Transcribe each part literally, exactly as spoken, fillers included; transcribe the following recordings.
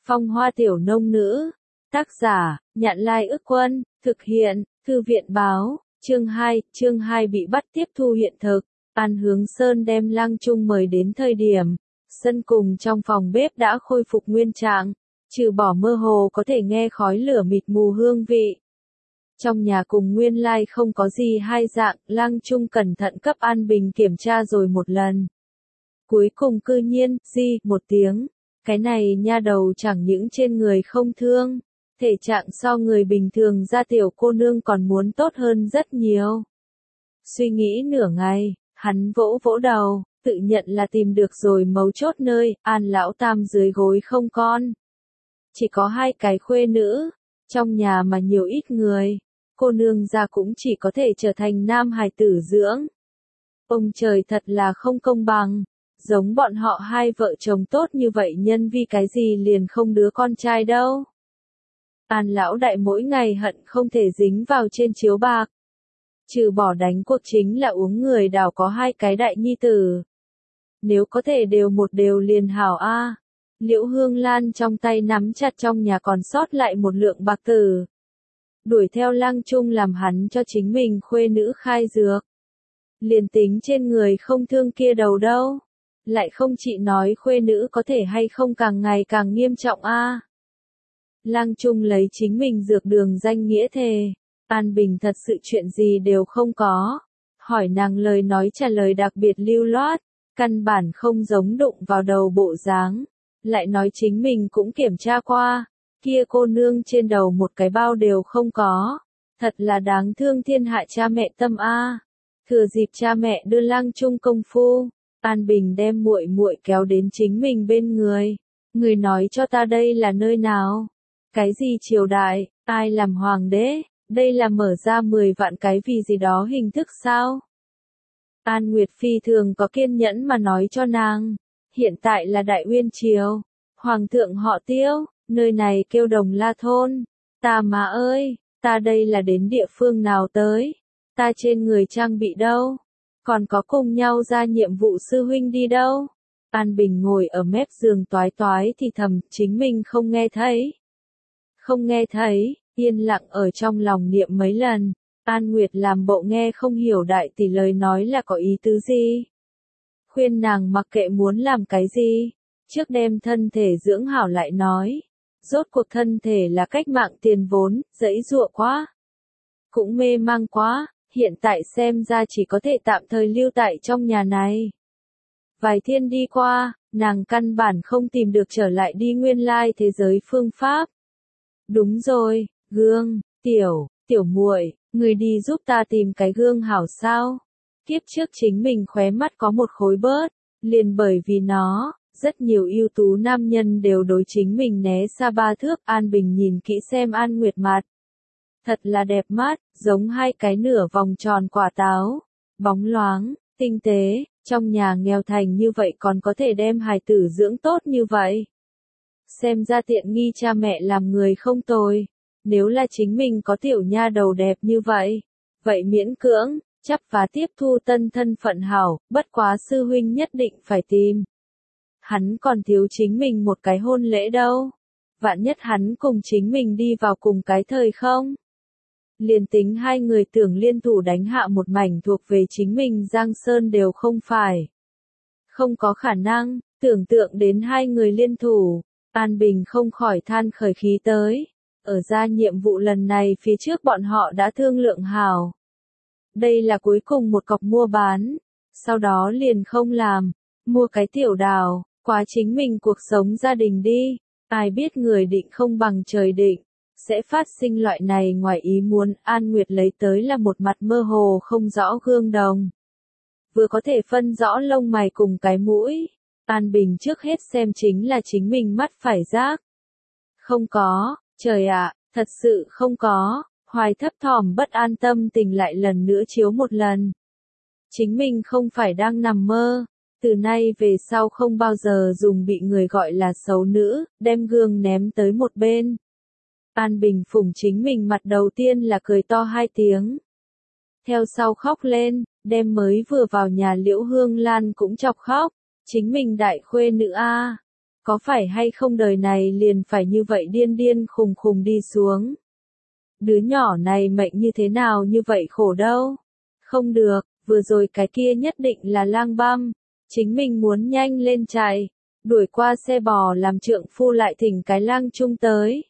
Phong hoa tiểu nông nữ. Tác giả, Nhạn Lai Ức Quân, thực hiện, Thư viện báo, chương hai, chương hai bị bắt tiếp thu hiện thực. An Hướng Sơn đem Lăng Trung mời đến thời điểm, sân cùng trong phòng bếp đã khôi phục nguyên trạng, trừ bỏ mơ hồ có thể nghe khói lửa mịt mù hương vị. Trong nhà cùng nguyên lai không có gì hai dạng, Lăng Trung cẩn thận cấp An Bình kiểm tra rồi một lần. Cuối cùng cư nhiên, di, một tiếng, cái này nha đầu chẳng những trên người không thương, thể trạng so người bình thường ra tiểu cô nương còn muốn tốt hơn rất nhiều. Suy nghĩ nửa ngày, hắn vỗ vỗ đầu, tự nhận là tìm được rồi mấu chốt nơi, An lão tam dưới gối không con. Chỉ có hai cái khuê nữ, trong nhà mà nhiều ít người, cô nương ra cũng chỉ có thể trở thành nam hài tử dưỡng. Ông trời thật là không công bằng, giống bọn họ hai vợ chồng tốt như vậy nhân vì cái gì liền không đứa con trai đâu. An lão đại mỗi ngày hận không thể dính vào trên chiếu bạc. Trừ bỏ đánh cuộc chính là uống người đào có hai cái đại nhi tử. Nếu có thể đều một đều liền hảo a. Liễu Hương Lan trong tay nắm chặt trong nhà còn sót lại một lượng bạc tử. Đuổi theo Lăng Trung làm hắn cho chính mình khuê nữ khai dược. Liền tính trên người không thương kia đầu đâu. Lại không chị nói khuê nữ có thể hay không càng ngày càng nghiêm trọng a. Lăng Trung lấy chính mình dược đường danh nghĩa thề. An Bình thật sự chuyện gì đều không có. Hỏi nàng lời nói trả lời đặc biệt lưu loát, căn bản không giống đụng vào đầu bộ dáng. Lại nói chính mình cũng kiểm tra qua, kia cô nương trên đầu một cái bao đều không có. Thật là đáng thương thiên hạ cha mẹ tâm a. Thừa dịp cha mẹ đưa Lăng Trung công phu, An Bình đem muội muội kéo đến chính mình bên người. Người nói cho ta đây là nơi nào? Cái gì triều đại, ai làm hoàng đế? Đây là mở ra mười vạn cái vì gì đó hình thức sao? An Nguyệt phi thường có kiên nhẫn mà nói cho nàng. Hiện tại là Đại Uyên Triều. Hoàng thượng họ Tiêu, nơi này kêu Đồng La Thôn. Ta má ơi, ta đây là đến địa phương nào tới? Ta trên người trang bị đâu? Còn có cùng nhau ra nhiệm vụ sư huynh đi đâu? An Bình ngồi ở mép giường toái toái thì thầm, chính mình không nghe thấy. Không nghe thấy, yên lặng ở trong lòng niệm mấy lần. An Nguyệt làm bộ nghe không hiểu đại tỷ lời nói là có ý tứ gì. Khuyên nàng mặc kệ muốn làm cái gì, trước đem thân thể dưỡng hảo lại nói. Rốt cuộc thân thể là cách mạng tiền vốn, dẫy dụa quá. Cũng mê mang quá, hiện tại xem ra chỉ có thể tạm thời lưu tại trong nhà này. Vài thiên đi qua, nàng căn bản không tìm được trở lại đi nguyên lai thế giới phương pháp. Đúng rồi, gương, tiểu, tiểu muội, người đi giúp ta tìm cái gương hảo sao? Kiếp trước chính mình khóe mắt có một khối bớt, liền bởi vì nó, rất nhiều ưu tú nam nhân đều đối chính mình né xa ba thước. An Bình nhìn kỹ xem An Nguyệt mặt. Thật là đẹp mắt, giống hai cái nửa vòng tròn quả táo, bóng loáng, tinh tế, trong nhà nghèo thành như vậy còn có thể đem hài tử dưỡng tốt như vậy. Xem ra tiện nghi cha mẹ làm người không tồi. Nếu là chính mình có tiểu nha đầu đẹp như vậy, vậy miễn cưỡng, chấp và tiếp thu tân thân phận hảo, bất quá sư huynh nhất định phải tìm. Hắn còn thiếu chính mình một cái hôn lễ đâu. Vạn nhất hắn cùng chính mình đi vào cùng cái thời không. Liền tính hai người tưởng liên thủ đánh hạ một mảnh thuộc về chính mình Giang Sơn đều không phải. Không có khả năng, tưởng tượng đến hai người liên thủ, An Bình không khỏi than khởi khí tới. Ở ra nhiệm vụ lần này phía trước bọn họ đã thương lượng hảo. Đây là cuối cùng một cọc mua bán, sau đó liền không làm, mua cái tiểu đào, quá chính mình cuộc sống gia đình đi. Ai biết người định không bằng trời định, sẽ phát sinh loại này ngoài ý muốn. An Nguyệt lấy tới là một mặt mơ hồ không rõ gương đồng. Vừa có thể phân rõ lông mày cùng cái mũi. An Bình trước hết xem chính là chính mình mắt phải giác. Không có, trời ạ, thật sự không có. Hoài thấp thỏm bất an tâm tình lại lần nữa chiếu một lần. Chính mình không phải đang nằm mơ. Từ nay về sau không bao giờ dùng bị người gọi là xấu nữ, đem gương ném tới một bên. An Bình phủng chính mình mặt đầu tiên là cười to hai tiếng. Theo sau khóc lên, đem mới vừa vào nhà Liễu Hương Lan cũng chọc khóc. Chính mình đại khuê nữ a. có phải hay không đời này liền phải như vậy điên điên khùng khùng đi xuống. Đứa nhỏ này mệnh như thế nào như vậy khổ đâu. Không được, vừa rồi cái kia nhất định là lang băm. Chính mình muốn nhanh lên chạy, đuổi qua xe bò làm trượng phu lại thỉnh cái lang trung tới.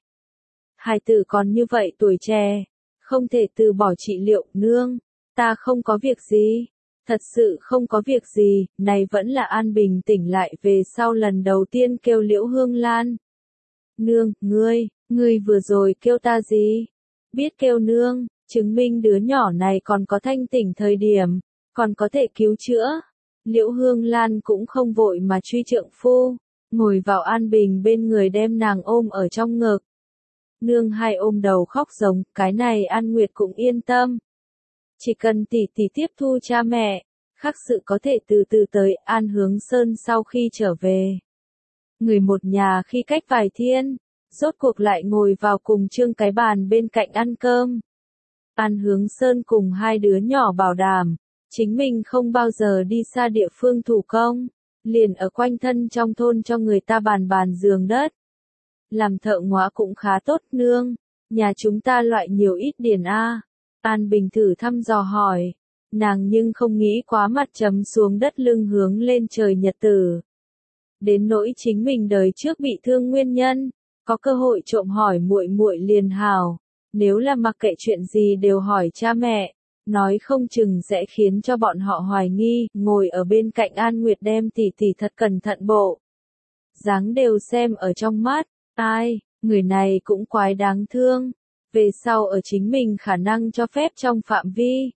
Hài tử còn như vậy tuổi trẻ, không thể từ bỏ trị liệu. Nương, ta không có việc gì. Thật sự không có việc gì, này vẫn là An bình tỉnh lại về sau lần đầu tiên kêu Liễu Hương Lan. Nương, ngươi, ngươi vừa rồi kêu ta gì? Biết kêu nương, chứng minh đứa nhỏ này còn có thanh tỉnh thời điểm, còn có thể cứu chữa. Liễu Hương Lan cũng không vội mà truy trượng phu, ngồi vào An Bình bên người đem nàng ôm ở trong ngực. Nương hai ôm đầu khóc giống, cái này An Nguyệt cũng yên tâm. Chỉ cần tỷ tỷ tiếp thu cha mẹ, khác sự có thể từ từ tới. An Hướng Sơn sau khi trở về, người một nhà khi cách vài thiên, rốt cuộc lại ngồi vào cùng Trương cái bàn bên cạnh ăn cơm. An Hướng Sơn cùng hai đứa nhỏ bảo đảm, chính mình không bao giờ đi xa địa phương thủ công, liền ở quanh thân trong thôn cho người ta bàn bàn giường đất. Làm thợ ngóa cũng khá tốt. Nương, nhà chúng ta loại nhiều ít điền a. An Bình thử thăm dò hỏi, nàng nhưng không nghĩ quá mặt chấm xuống đất lưng hướng lên trời nhật tử. Đến nỗi chính mình đời trước bị thương nguyên nhân, có cơ hội trộm hỏi muội muội liền hào, nếu là mặc kệ chuyện gì đều hỏi cha mẹ, nói không chừng sẽ khiến cho bọn họ hoài nghi. Ngồi ở bên cạnh An Nguyệt đem tỉ tỉ thật cẩn thận bộ dáng đều xem ở trong mắt. Ai, người này cũng quái đáng thương. Về sau ở chính mình khả năng cho phép trong phạm vi,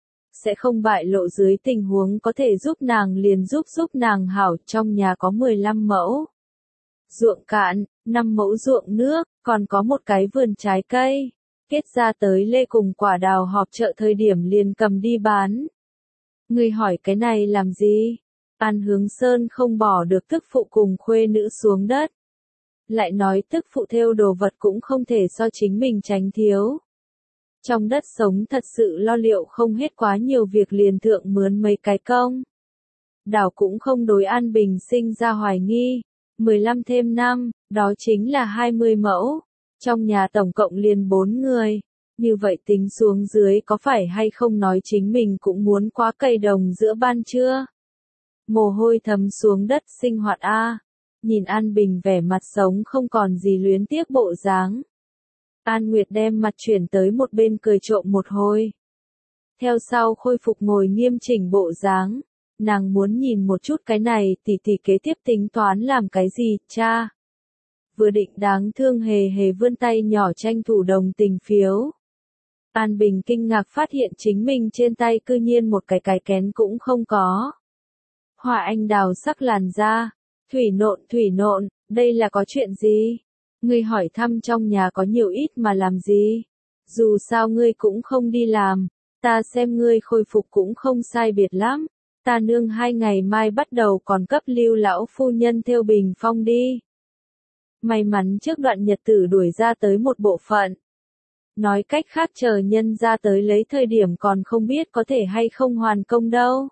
sẽ không bại lộ dưới tình huống có thể giúp nàng liền giúp giúp nàng hảo. Trong nhà có mười lăm mẫu ruộng cạn, năm mẫu ruộng nước, còn có một cái vườn trái cây. Kết ra tới lê cùng quả đào họp chợ thời điểm liền cầm đi bán. Người hỏi cái này làm gì? An Hướng Sơn không bỏ được tức phụ cùng khuê nữ xuống đất. Lại nói tức phụ thêu đồ vật cũng không thể so chính mình tránh thiếu. Trong đất sống thật sự lo liệu không hết quá nhiều việc liền thượng mướn mấy cái công. Đảo cũng không đối An Bình sinh ra hoài nghi. mười lăm thêm năm, đó chính là hai mươi mẫu. Trong nhà tổng cộng liền bốn người. Như vậy tính xuống dưới có phải hay không nói chính mình cũng muốn qua cây đồng giữa ban trưa. Mồ hôi thấm xuống đất sinh hoạt a. Nhìn An Bình vẻ mặt sống không còn gì luyến tiếc bộ dáng. An Nguyệt đem mặt chuyển tới một bên cười trộm một hồi. Theo sau khôi phục ngồi nghiêm chỉnh bộ dáng. Nàng muốn nhìn một chút cái này tỷ tỷ kế tiếp tính toán làm cái gì, cha. Vừa định đáng thương hề hề vươn tay nhỏ tranh thủ đồng tình phiếu. An Bình kinh ngạc phát hiện chính mình trên tay cư nhiên một cái cái kén cũng không có. Hoa anh đào sắc làn da. Thủy nộn thủy nộn, đây là có chuyện gì? Ngươi hỏi thăm trong nhà có nhiều ít mà làm gì? Dù sao ngươi cũng không đi làm, ta xem ngươi khôi phục cũng không sai biệt lắm. Ta nương hai ngày mai bắt đầu còn cấp Lưu lão phu nhân thêu bình phong đi. May mắn trước đoạn nhật tử đuổi ra tới một bộ phận. Nói cách khác chờ nhân ra tới lấy thời điểm còn không biết có thể hay không hoàn công đâu.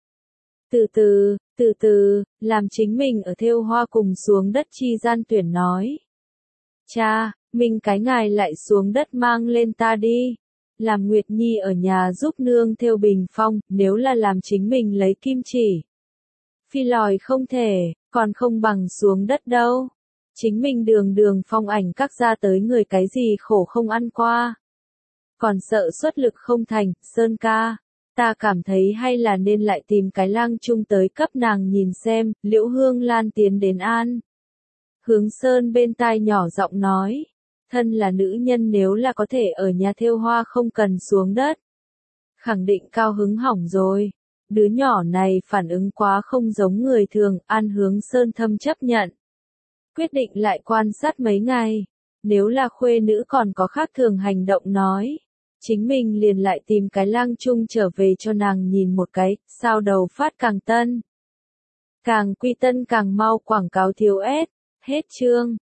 Từ từ, từ từ, làm chính mình ở thêu hoa cùng xuống đất chi gian tuyển nói. Cha, mình cái ngài lại xuống đất mang lên ta đi. Làm Nguyệt Nhi ở nhà giúp nương thêu bình phong, nếu là làm chính mình lấy kim chỉ. Phi lòi không thể, còn không bằng xuống đất đâu. Chính mình đường đường phong ảnh các ra tới người cái gì khổ không ăn qua. Còn sợ xuất lực không thành, Sơn ca. Ta cảm thấy hay là nên lại tìm cái lang trung tới cấp nàng nhìn xem. Liễu Hương Lan tiến đến An Hướng Sơn bên tai nhỏ giọng nói. Thân là nữ nhân nếu là có thể ở nhà thêu hoa không cần xuống đất. Khẳng định cao hứng hỏng rồi. Đứa nhỏ này phản ứng quá không giống người thường. An Hướng Sơn thâm chấp nhận. Quyết định lại quan sát mấy ngày. Nếu là khuê nữ còn có khác thường hành động nói. Chính mình liền lại tìm cái lang trung trở về cho nàng nhìn một cái. Sao đầu phát càng tân. Càng quy tân càng mau quảng cáo thiếu ép. Hết chương.